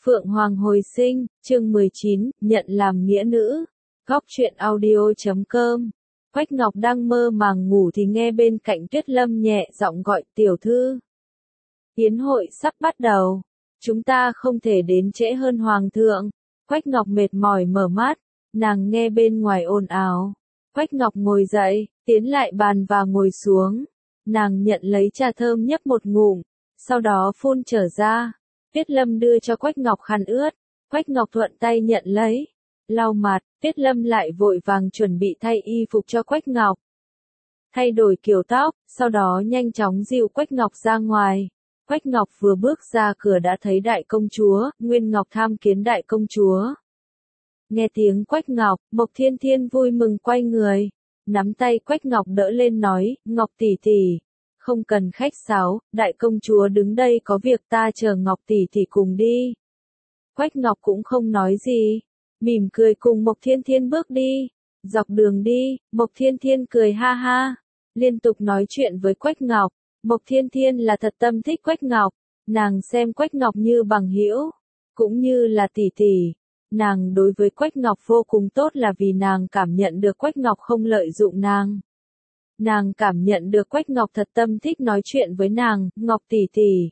Phượng Hoàng hồi sinh, chương 19, nhận làm nghĩa nữ. Góc truyện audio.com. Quách Ngọc đang mơ màng ngủ thì nghe bên cạnh Tuyết Lâm nhẹ giọng gọi tiểu thư. Yến hội sắp bắt đầu. Chúng ta không thể đến trễ hơn Hoàng thượng. Quách Ngọc mệt mỏi mở mắt. Nàng nghe bên ngoài ồn ào. Quách Ngọc ngồi dậy, tiến lại bàn và ngồi xuống. Nàng nhận lấy trà thơm nhấp một ngụm, sau đó phun trở ra. Tuyết Lâm đưa cho Quách Ngọc khăn ướt. Quách Ngọc thuận tay nhận lấy. Lau mặt, Tuyết Lâm lại vội vàng chuẩn bị thay y phục cho Quách Ngọc. Thay đổi kiểu tóc, sau đó nhanh chóng dìu Quách Ngọc ra ngoài. Quách Ngọc vừa bước ra cửa đã thấy đại công chúa, Nguyên Ngọc tham kiến đại công chúa. Nghe tiếng Quách Ngọc, Mộc Thiên Thiên vui mừng quay người. Nắm tay Quách Ngọc đỡ lên nói, Ngọc tỷ tỷ. Không cần khách sáo, đại công chúa đứng đây có việc ta chờ Ngọc tỷ tỷ cùng đi. Quách Ngọc cũng không nói gì, mỉm cười cùng Mộc Thiên Thiên bước đi. Dọc đường đi, Mộc Thiên Thiên cười ha ha, liên tục nói chuyện với Quách Ngọc. Mộc Thiên Thiên là thật tâm thích Quách Ngọc, nàng xem Quách Ngọc như bằng hữu, cũng như là tỷ tỷ. Nàng đối với Quách Ngọc vô cùng tốt là vì nàng cảm nhận được Quách Ngọc không lợi dụng nàng. Nàng cảm nhận được Quách Ngọc thật tâm thích nói chuyện với nàng, Ngọc tỷ tỷ.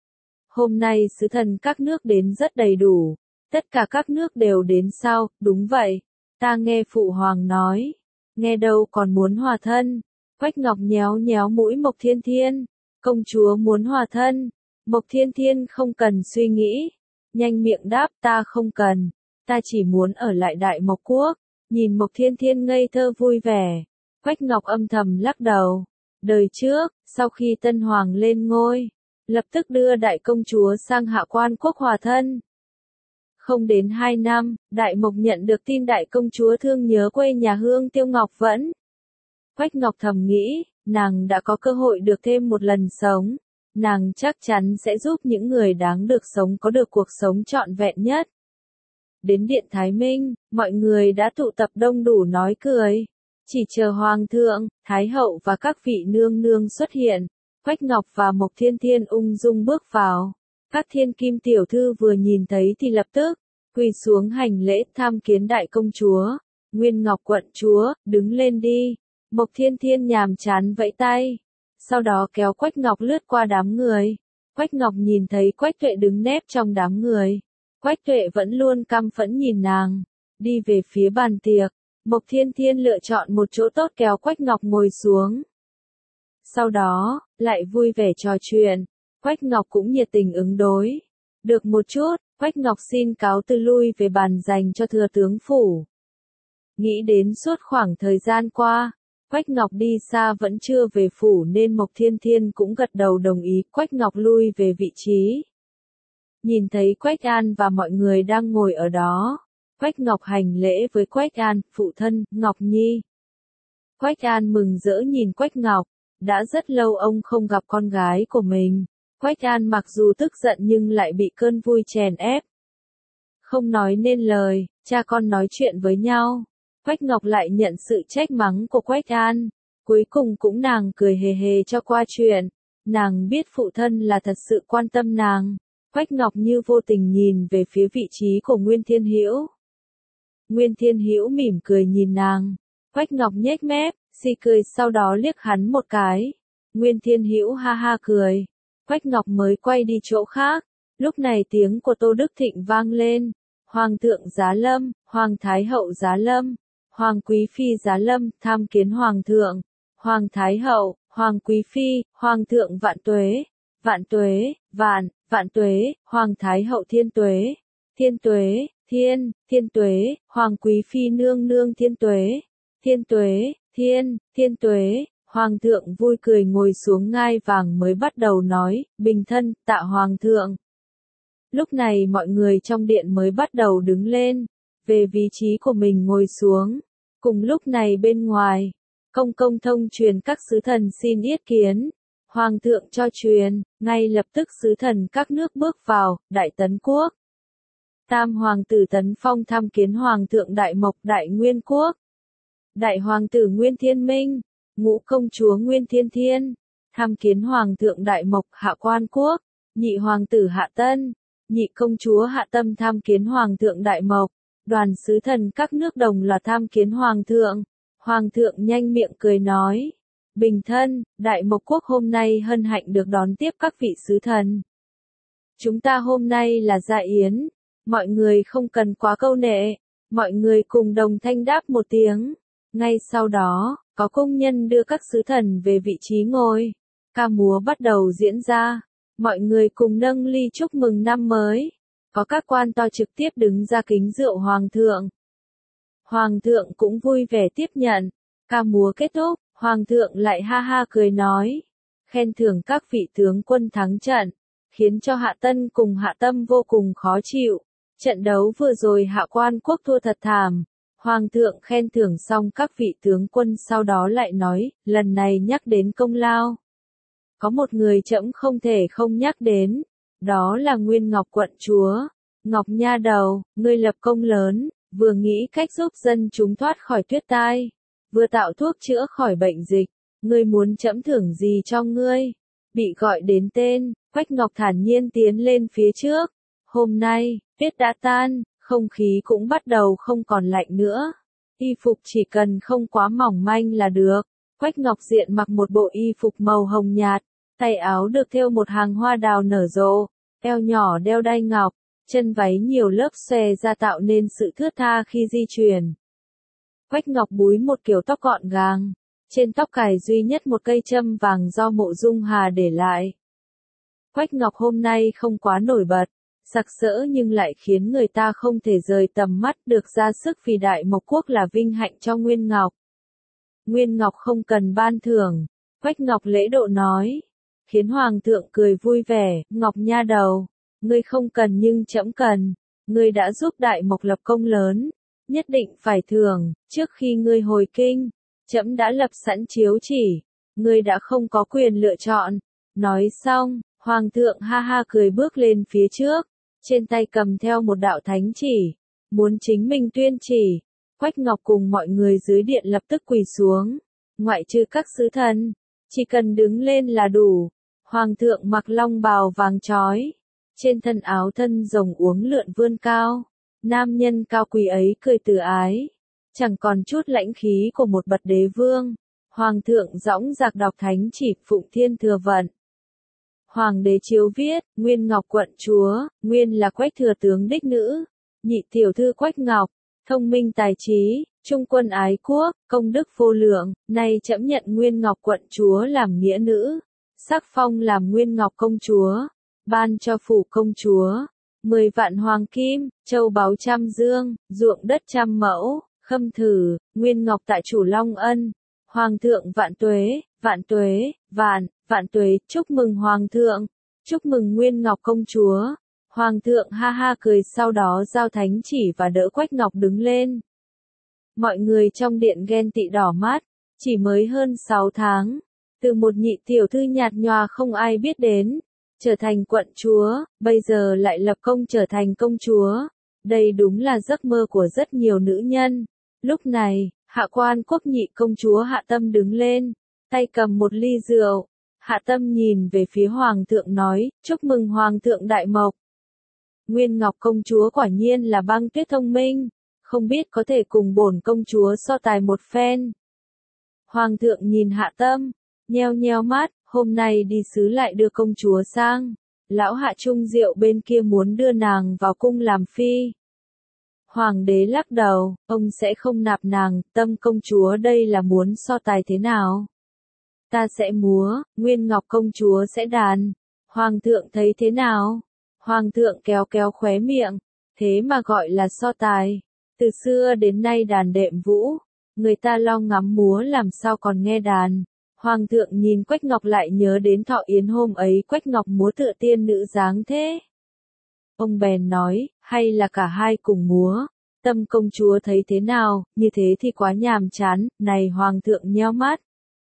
Hôm nay sứ thần các nước đến rất đầy đủ. Tất cả các nước đều đến sao? Đúng vậy. Ta nghe Phụ Hoàng nói. Nghe đâu còn muốn hòa thân. Quách Ngọc nhéo nhéo mũi Mộc Thiên Thiên. Công chúa muốn hòa thân. Mộc Thiên Thiên không cần suy nghĩ. Nhanh miệng đáp ta không cần. Ta chỉ muốn ở lại Đại Mộc Quốc. Nhìn Mộc Thiên Thiên ngây thơ vui vẻ. Quách Ngọc âm thầm lắc đầu. Đời trước, sau khi Tân Hoàng lên ngôi, lập tức đưa đại công chúa sang Hạ Quan Quốc hòa thân. Không đến 2 năm, Đại Mộc nhận được tin đại công chúa thương nhớ quê nhà Hương Tiêu Ngọc Vẫn. Quách Ngọc thầm nghĩ, nàng đã có cơ hội được thêm một lần sống. Nàng chắc chắn sẽ giúp những người đáng được sống có được cuộc sống trọn vẹn nhất. Đến Điện Thái Minh, mọi người đã tụ tập đông đủ nói cười. Chỉ chờ Hoàng thượng, Thái hậu và các vị nương nương xuất hiện. Quách Ngọc và Mộc Thiên Thiên ung dung bước vào. Các thiên kim tiểu thư vừa nhìn thấy thì lập tức quỳ xuống hành lễ tham kiến đại công chúa. Nguyên Ngọc quận chúa, đứng lên đi. Mộc Thiên Thiên nhàm chán vẫy tay. Sau đó kéo Quách Ngọc lướt qua đám người. Quách Ngọc nhìn thấy Quách Tuệ đứng nép trong đám người. Quách Tuệ vẫn luôn căm phẫn nhìn nàng. Đi về phía bàn tiệc. Mộc Thiên Thiên lựa chọn một chỗ tốt kéo Quách Ngọc ngồi xuống. Sau đó, lại vui vẻ trò chuyện. Quách Ngọc cũng nhiệt tình ứng đối. Được một chút, Quách Ngọc xin cáo từ lui về bàn dành cho thừa tướng phủ. Nghĩ đến suốt khoảng thời gian qua, Quách Ngọc đi xa vẫn chưa về phủ nên Mộc Thiên Thiên cũng gật đầu đồng ý Quách Ngọc lui về vị trí. Nhìn thấy Quách An và mọi người đang ngồi ở đó. Quách Ngọc hành lễ với Quách An, phụ thân, Ngọc Nhi. Quách An mừng rỡ nhìn Quách Ngọc, đã rất lâu ông không gặp con gái của mình. Quách An mặc dù tức giận nhưng lại bị cơn vui chèn ép. Không nói nên lời, cha con nói chuyện với nhau. Quách Ngọc lại nhận sự trách mắng của Quách An. Cuối cùng cũng nàng cười hề hề cho qua chuyện. Nàng biết phụ thân là thật sự quan tâm nàng. Quách Ngọc như vô tình nhìn về phía vị trí của Nguyên Thiên Hữu. Nguyên Thiên Hữu mỉm cười nhìn nàng. Quách Ngọc nhếch mép, xì cười sau đó liếc hắn một cái. Nguyên Thiên Hữu ha ha cười. Quách Ngọc mới quay đi chỗ khác. Lúc này tiếng của Tô Đức Thịnh vang lên. Hoàng thượng giá lâm, Hoàng Thái hậu giá lâm, Hoàng Quý Phi giá lâm, tham kiến Hoàng thượng, Hoàng Thái hậu, Hoàng Quý Phi, Hoàng thượng vạn tuế, vạn tuế, vạn tuế, Hoàng Thái hậu thiên tuế, thiên tuế, thiên tuế, Hoàng Quý Phi nương nương thiên tuế, thiên tuế, thiên tuế. Hoàng thượng vui cười ngồi xuống ngai vàng mới bắt đầu nói, bình thân, tạ Hoàng thượng. Lúc này mọi người trong điện mới bắt đầu đứng lên, về vị trí của mình ngồi xuống. Cùng lúc này bên ngoài, công công thông truyền các sứ thần xin yết kiến. Hoàng thượng cho truyền, ngay lập tức sứ thần các nước bước vào, Đại Tấn Quốc. Tam hoàng tử Tấn Phong tham kiến Hoàng thượng Đại Mộc Đại Nguyên Quốc. Đại hoàng tử Nguyên Thiên Minh, ngũ công chúa Nguyên Thiên Thiên, tham kiến Hoàng thượng Đại Mộc Hạ Quan Quốc. Nhị hoàng tử Hạ Tân, nhị công chúa Hạ Tâm tham kiến Hoàng thượng Đại Mộc, đoàn sứ thần các nước đồng loạt tham kiến Hoàng thượng. Hoàng thượng nhanh miệng cười nói, bình thân, Đại Mộc quốc hôm nay hân hạnh được đón tiếp các vị sứ thần. Chúng ta hôm nay là dạ yến, mọi người không cần quá câu nệ, mọi người cùng đồng thanh đáp một tiếng. Ngay sau đó, có công nhân đưa các sứ thần về vị trí ngồi. Ca múa bắt đầu diễn ra, mọi người cùng nâng ly chúc mừng năm mới. Có các quan to trực tiếp đứng ra kính rượu Hoàng thượng. Hoàng thượng cũng vui vẻ tiếp nhận. Ca múa kết thúc, Hoàng thượng lại ha ha cười nói, khen thưởng các vị tướng quân thắng trận, khiến cho Hạ Tân cùng Hạ Tâm vô cùng khó chịu. Trận đấu vừa rồi Hạ Quan quốc thua thật thảm. Hoàng thượng khen thưởng xong các vị tướng quân sau đó lại nói, lần này nhắc đến công lao. Có một người trẫm không thể không nhắc đến, đó là Nguyên Ngọc quận chúa. Ngọc nha đầu, ngươi lập công lớn, vừa nghĩ cách giúp dân chúng thoát khỏi tuyết tai, vừa tạo thuốc chữa khỏi bệnh dịch, ngươi muốn trẫm thưởng gì cho ngươi? Bị gọi đến tên, Quách Ngọc thản nhiên tiến lên phía trước. Hôm nay, tuyết đã tan, không khí cũng bắt đầu không còn lạnh nữa. Y phục chỉ cần không quá mỏng manh là được. Quách Ngọc Diện mặc một bộ y phục màu hồng nhạt, tay áo được thêu một hàng hoa đào nở rộ, eo nhỏ đeo đai ngọc, chân váy nhiều lớp xòe ra tạo nên sự thướt tha khi di chuyển. Quách Ngọc búi một kiểu tóc gọn gàng, trên tóc cài duy nhất một cây châm vàng do Mộ Dung Hà để lại. Quách Ngọc hôm nay không quá nổi bật, sặc sỡ nhưng lại khiến người ta không thể rời tầm mắt, được ra sức vì Đại Mộc quốc là vinh hạnh cho Nguyên Ngọc. Nguyên Ngọc không cần ban thưởng, Quách Ngọc lễ độ nói, khiến Hoàng thượng cười vui vẻ, Ngọc nha đầu, ngươi không cần nhưng trẫm cần, ngươi đã giúp Đại Mộc lập công lớn, nhất định phải thưởng. Trước khi ngươi hồi kinh, trẫm đã lập sẵn chiếu chỉ, ngươi đã không có quyền lựa chọn. Nói xong, Hoàng thượng ha ha cười bước lên phía trước, trên tay cầm theo một đạo thánh chỉ, muốn chính mình tuyên chỉ. Quách Ngọc cùng mọi người dưới điện lập tức quỳ xuống, ngoại trừ các sứ thần, chỉ cần đứng lên là đủ. Hoàng thượng mặc long bào vàng chói, trên thân áo thân rồng uốn lượn vươn cao, nam nhân cao quý ấy cười từ ái, chẳng còn chút lãnh khí của một bậc đế vương. Hoàng thượng dõng dạc đọc thánh chỉ phụng thiên thừa vận. Hoàng đế chiếu viết, Nguyên Ngọc quận chúa, nguyên là Quách thừa tướng đích nữ, nhị tiểu thư Quách Ngọc, thông minh tài trí, trung quân ái quốc, công đức vô lượng, nay trẫm nhận Nguyên Ngọc quận chúa làm nghĩa nữ, sắc phong làm Nguyên Ngọc công chúa, ban cho phủ công chúa 10 vạn hoàng kim, châu báu trăm dương, ruộng đất trăm mẫu, khâm thử, Nguyên Ngọc tại chủ Long Ân. Hoàng thượng vạn tuế, vạn tuế, vạn tuế, chúc mừng Hoàng thượng, chúc mừng Nguyên Ngọc công chúa. Hoàng thượng ha ha cười, sau đó giao thánh chỉ và đỡ Quách Ngọc đứng lên. Mọi người trong điện ghen tị đỏ mắt, chỉ mới hơn 6 tháng, từ một nhị tiểu thư nhạt nhòa không ai biết đến, trở thành quận chúa, bây giờ lại lập công trở thành công chúa. Đây đúng là giấc mơ của rất nhiều nữ nhân. Lúc này, Hạ Quan quốc nhị công chúa Hạ Tâm đứng lên, tay cầm một ly rượu. Hạ Tâm nhìn về phía Hoàng thượng nói, chúc mừng Hoàng thượng Đại Mộc. Nguyên Ngọc công chúa quả nhiên là băng tuyết thông minh, không biết có thể cùng bổn công chúa so tài một phen. Hoàng thượng nhìn Hạ Tâm, nheo nheo mắt, hôm nay đi sứ lại đưa công chúa sang. Lão Hạ Trung Diệu bên kia muốn đưa nàng vào cung làm phi. Hoàng đế lắc đầu, ông sẽ không nạp nàng, Tâm công chúa đây là muốn so tài thế nào? Ta sẽ múa, Nguyên Ngọc công chúa sẽ đàn. Hoàng thượng thấy thế nào? Hoàng thượng kéo kéo khóe miệng, thế mà gọi là so tài. Từ xưa đến nay đàn đệm vũ, người ta lo ngắm múa làm sao còn nghe đàn. Hoàng thượng nhìn Quách Ngọc lại nhớ đến Thọ Yến hôm ấy Quách Ngọc múa tựa tiên nữ dáng thế. Ông bèn nói, hay là cả hai cùng múa. Tâm công chúa thấy thế nào, như thế thì quá nhàm chán. Này Hoàng thượng nheo mắt.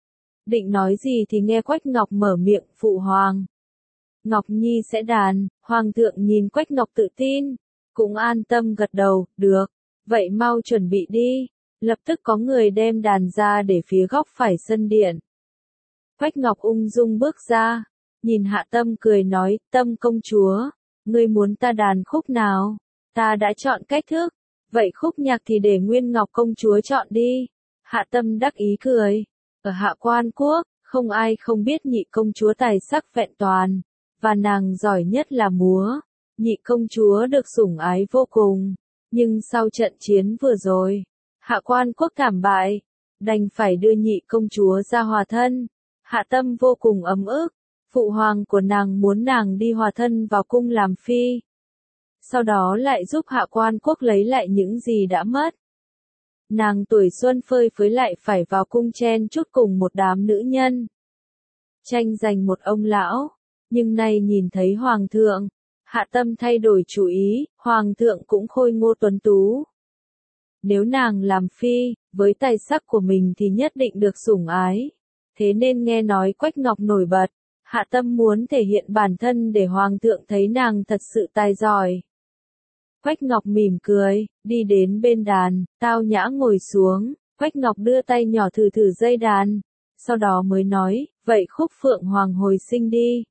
Định nói gì thì nghe Quách Ngọc mở miệng, phụ hoàng. Ngọc Nhi sẽ đàn. Hoàng thượng nhìn Quách Ngọc tự tin, cũng an tâm gật đầu, được, vậy mau chuẩn bị đi. Lập tức có người đem đàn ra để phía góc phải sân điện. Quách Ngọc ung dung bước ra, nhìn Hạ Tâm cười nói, Tâm công chúa, ngươi muốn ta đàn khúc nào? Ta đã chọn cách thức, vậy khúc nhạc thì để Nguyên Ngọc công chúa chọn đi. Hạ Tâm đắc ý cười, ở Hạ Quan Quốc, không ai không biết nhị công chúa tài sắc vẹn toàn, và nàng giỏi nhất là múa. Nhị công chúa được sủng ái vô cùng, nhưng sau trận chiến vừa rồi, Hạ Quan Quốc thảm bại, đành phải đưa nhị công chúa ra hòa thân. Hạ Tâm vô cùng ấm ức, phụ hoàng của nàng muốn nàng đi hòa thân vào cung làm phi. Sau đó lại giúp Hạ Quan Quốc lấy lại những gì đã mất. Nàng tuổi xuân phơi phới lại phải vào cung chen chúc cùng một đám nữ nhân, tranh giành một ông lão, nhưng nay nhìn thấy hoàng thượng, Hạ Tâm thay đổi chủ ý, hoàng thượng cũng khôi ngô tuấn tú. Nếu nàng làm phi, với tài sắc của mình thì nhất định được sủng ái. Thế nên nghe nói Quách Ngọc nổi bật, Hạ Tâm muốn thể hiện bản thân để hoàng thượng thấy nàng thật sự tài giỏi. Quách Ngọc mỉm cười, đi đến bên đàn, tao nhã ngồi xuống, Quách Ngọc đưa tay nhỏ thử thử dây đàn, sau đó mới nói, vậy khúc Phượng Hoàng hồi sinh đi.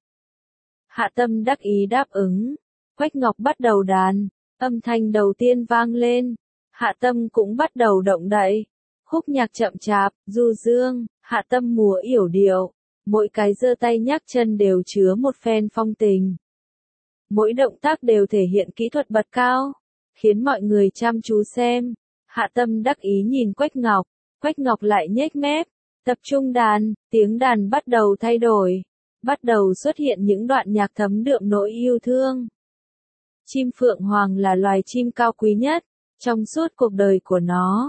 Hạ Tâm đắc ý đáp ứng, Quách Ngọc bắt đầu đàn, âm thanh đầu tiên vang lên, Hạ Tâm cũng bắt đầu động đậy, khúc nhạc chậm chạp, du dương, Hạ Tâm múa yểu điệu, mỗi cái giơ tay nhắc chân đều chứa một phen phong tình. Mỗi động tác đều thể hiện kỹ thuật bật cao, khiến mọi người chăm chú xem. Hạ Tâm đắc ý nhìn Quách Ngọc lại nhếch mép, tập trung đàn, tiếng đàn bắt đầu thay đổi, bắt đầu xuất hiện những đoạn nhạc thấm đượm nỗi yêu thương. Chim Phượng Hoàng là loài chim cao quý nhất, trong suốt cuộc đời của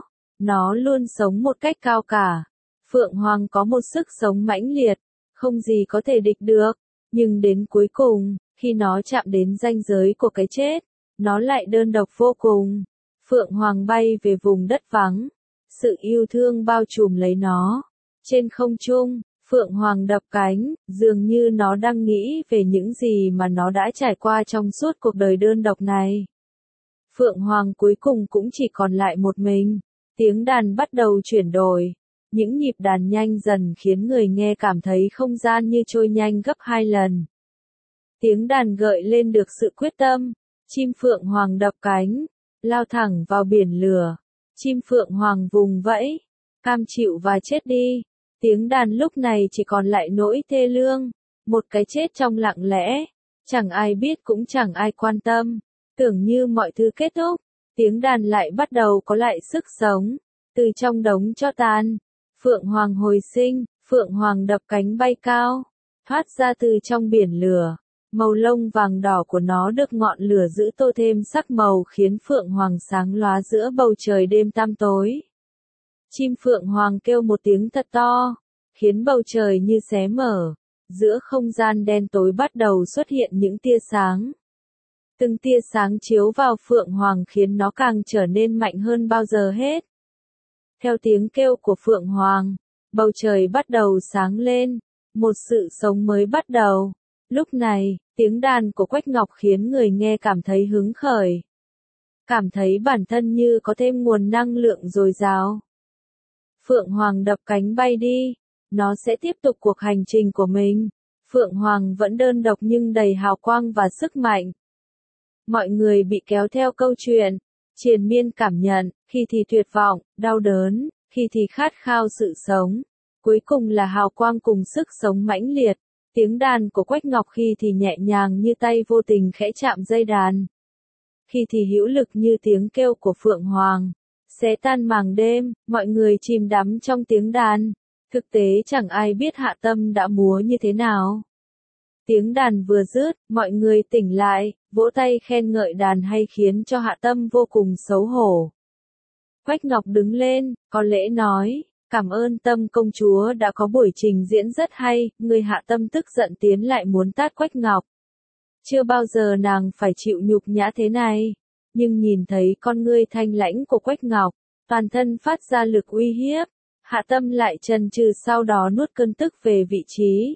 nó luôn sống một cách cao cả. Phượng Hoàng có một sức sống mãnh liệt, không gì có thể địch được, nhưng đến cuối cùng, khi nó chạm đến ranh giới của cái chết, nó lại đơn độc vô cùng. Phượng Hoàng bay về vùng đất vắng, sự yêu thương bao trùm lấy nó. Trên không trung, Phượng Hoàng đập cánh, dường như nó đang nghĩ về những gì mà nó đã trải qua trong suốt cuộc đời đơn độc này. Phượng Hoàng cuối cùng cũng chỉ còn lại một mình, tiếng đàn bắt đầu chuyển đổi. Những nhịp đàn nhanh dần khiến người nghe cảm thấy không gian như trôi nhanh gấp 2 lần. Tiếng đàn gợi lên được sự quyết tâm, chim Phượng Hoàng đập cánh, lao thẳng vào biển lửa. Chim Phượng Hoàng vùng vẫy, cam chịu và chết đi. Tiếng đàn lúc này chỉ còn lại nỗi thê lương, một cái chết trong lặng lẽ, chẳng ai biết cũng chẳng ai quan tâm. Tưởng như mọi thứ kết thúc, tiếng đàn lại bắt đầu có lại sức sống, từ trong đống tro tàn. Phượng Hoàng hồi sinh, Phượng Hoàng đập cánh bay cao, thoát ra từ trong biển lửa. Màu lông vàng đỏ của nó được ngọn lửa giữ tô thêm sắc màu khiến Phượng Hoàng sáng lóa giữa bầu trời đêm tăm tối. Chim Phượng Hoàng kêu một tiếng thật to, khiến bầu trời như xé mở. Giữa không gian đen tối bắt đầu xuất hiện những tia sáng. Từng tia sáng chiếu vào Phượng Hoàng khiến nó càng trở nên mạnh hơn bao giờ hết. Theo tiếng kêu của Phượng Hoàng, bầu trời bắt đầu sáng lên, một sự sống mới bắt đầu. Lúc này, tiếng đàn của Quách Ngọc khiến người nghe cảm thấy hứng khởi. Cảm thấy bản thân như có thêm nguồn năng lượng dồi dào. Phượng Hoàng đập cánh bay đi, nó sẽ tiếp tục cuộc hành trình của mình. Phượng Hoàng vẫn đơn độc nhưng đầy hào quang và sức mạnh. Mọi người bị kéo theo câu chuyện, triền miên cảm nhận, khi thì tuyệt vọng, đau đớn, khi thì khát khao sự sống. Cuối cùng là hào quang cùng sức sống mãnh liệt. Tiếng đàn của Quách Ngọc khi thì nhẹ nhàng như tay vô tình khẽ chạm dây đàn. Khi thì hữu lực như tiếng kêu của Phượng Hoàng. Xé tan màng đêm, mọi người chìm đắm trong tiếng đàn. Thực tế chẳng ai biết Hạ Tâm đã múa như thế nào. Tiếng đàn vừa dứt, mọi người tỉnh lại, vỗ tay khen ngợi đàn hay khiến cho Hạ Tâm vô cùng xấu hổ. Quách Ngọc đứng lên, có lễ nói, cảm ơn Tâm công chúa đã có buổi trình diễn rất hay. Người Hạ Tâm tức giận tiến lại muốn tát Quách Ngọc. Chưa bao giờ nàng phải chịu nhục nhã thế này, nhưng nhìn thấy con ngươi thanh lãnh của Quách Ngọc, toàn thân phát ra lực uy hiếp, Hạ Tâm lại chần chừ sau đó nuốt cơn tức về vị trí.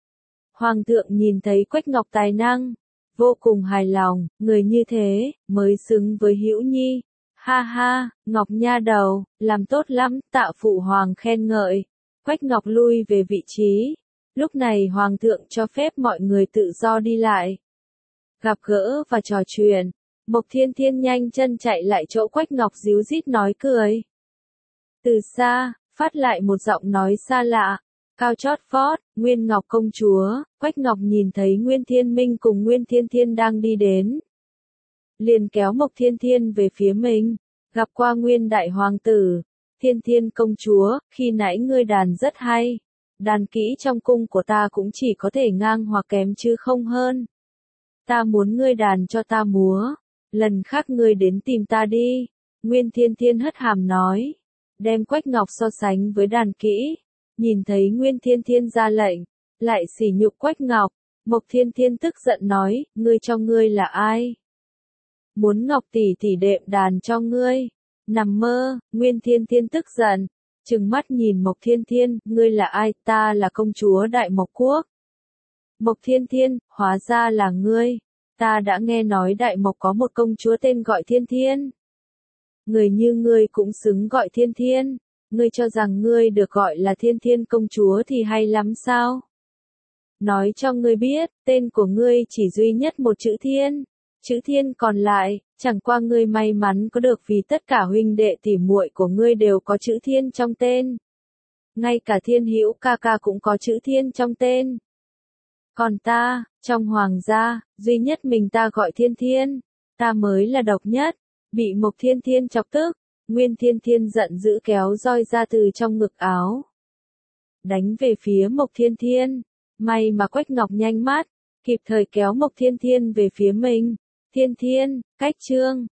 Hoàng thượng nhìn thấy Quách Ngọc tài năng, vô cùng hài lòng, người như thế, mới xứng với Hữu Nhi. Ha ha, Ngọc nha đầu, làm tốt lắm, tạ phụ hoàng khen ngợi. Quách Ngọc lui về vị trí. Lúc này hoàng thượng cho phép mọi người tự do đi lại. gặp gỡ và trò chuyện. Mộc Thiên Thiên nhanh chân chạy lại chỗ Quách Ngọc díu dít nói cười. Từ xa, phát lại một giọng nói xa lạ, cao chót vót, Nguyên Ngọc công chúa. Quách Ngọc nhìn thấy Nguyên Thiên Minh cùng Nguyên Thiên Thiên đang đi đến, liền kéo Mộc Thiên Thiên về phía mình, gặp qua Nguyên đại hoàng tử. Thiên Thiên công chúa, khi nãy ngươi đàn rất hay, đàn kỹ trong cung của ta cũng chỉ có thể ngang hoặc kém chứ không hơn. Ta muốn ngươi đàn cho ta múa, lần khác ngươi đến tìm ta đi. Nguyên Thiên Thiên hất hàm nói, đem Quách Ngọc so sánh với đàn kỹ. Nhìn thấy Nguyên Thiên Thiên ra lệnh, lại sỉ nhục Quách Ngọc, Mộc Thiên Thiên tức giận nói, ngươi cho ngươi là ai? Muốn Ngọc tỷ tỷ đệm đàn cho ngươi? Nằm mơ. Nguyên Thiên Thiên tức giận, trừng mắt nhìn Mộc Thiên Thiên, ngươi là ai? Ta là công chúa Đại Mộc Quốc. Mộc Thiên Thiên, hóa ra là ngươi. Ta đã nghe nói Đại Mộc có một công chúa tên gọi Thiên Thiên. Người như ngươi cũng xứng gọi Thiên Thiên. Ngươi cho rằng ngươi được gọi là Thiên Thiên công chúa thì hay lắm sao? Nói cho ngươi biết, tên của ngươi chỉ duy nhất một chữ Thiên. Chữ Thiên còn lại, chẳng qua ngươi may mắn có được vì tất cả huynh đệ tỉ muội của ngươi đều có chữ Thiên trong tên. Ngay cả Thiên Hữu ca ca cũng có chữ Thiên trong tên. Còn ta, trong hoàng gia, duy nhất mình ta gọi Thiên Thiên. Ta mới là độc nhất. Bị Mộc Thiên Thiên chọc tức, Nguyên Thiên Thiên giận dữ kéo roi ra từ trong ngực áo, đánh về phía Mộc Thiên Thiên. May mà Quách Ngọc nhanh mắt, kịp thời kéo Mộc Thiên Thiên về phía mình. Thiên Thiên, cách chương.